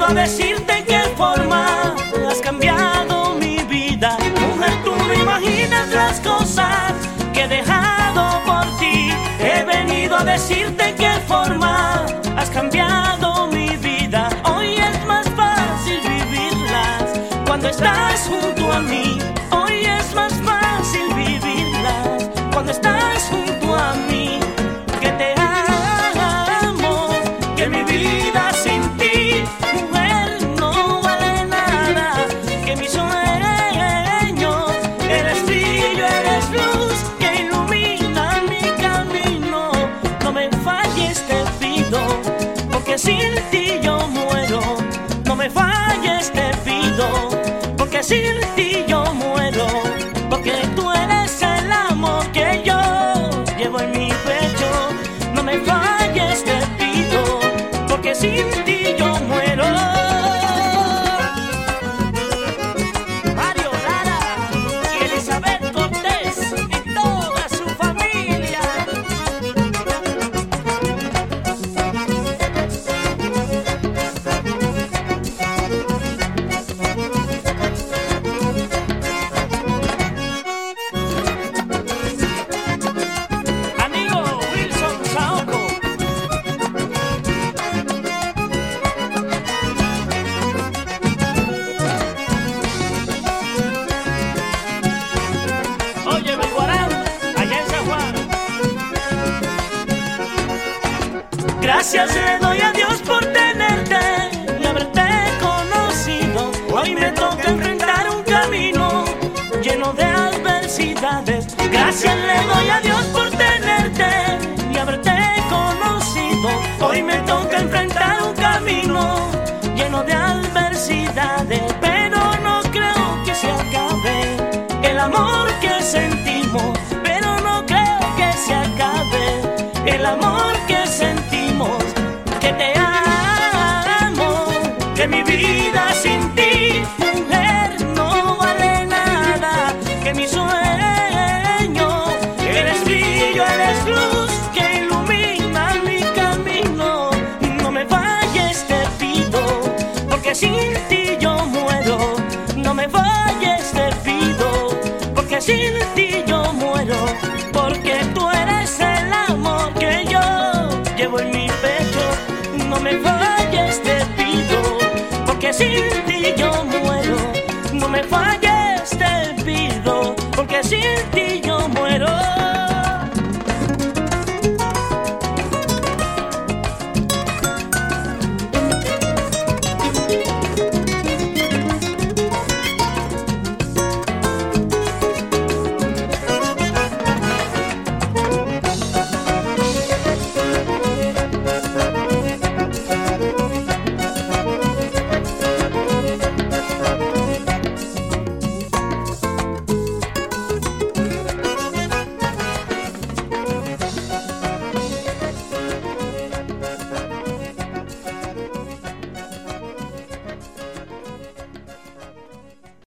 a decirte qué forma has cambiado mi vida. Mujer, tú no imaginas las cosas que he dejado por ti. He venido a decirte qué forma has cambiado mi vida. Hoy es más fácil vivirlas cuando estás junto a mí. Hoy es más fácil vivirlas cuando estás junto a mí. Que te amo, que mi vida sin ti, mujer, no vale nada. Que mis sueños, eres brillo, eres luz que ilumina mi camino. No me falles, te pido, porque sin ti yo muero. No me falles, te pido, porque sin ti yo muero. Porque tú eres el amor que yo llevo en mi pecho. No me falles, te pido, porque sin ti yo muero. Mario Lara y Elizabeth Cortés y toda su familia. Amigo Wilson Saoko. Oye, Guarán, allá en San Juan. Gracias le doy a Dios por tenerte y haberte conocido. Hoy me toca enfrentar un camino lleno de adversidades. Gracias le doy a Dios por tenerte y haberte conocido. Hoy me toca enfrentar un camino lleno de adversidades. Pero no creo que se acabe el amor que sentimos. Pero no creo que se acabe el amor que sentimos. Que te amo, que mi vida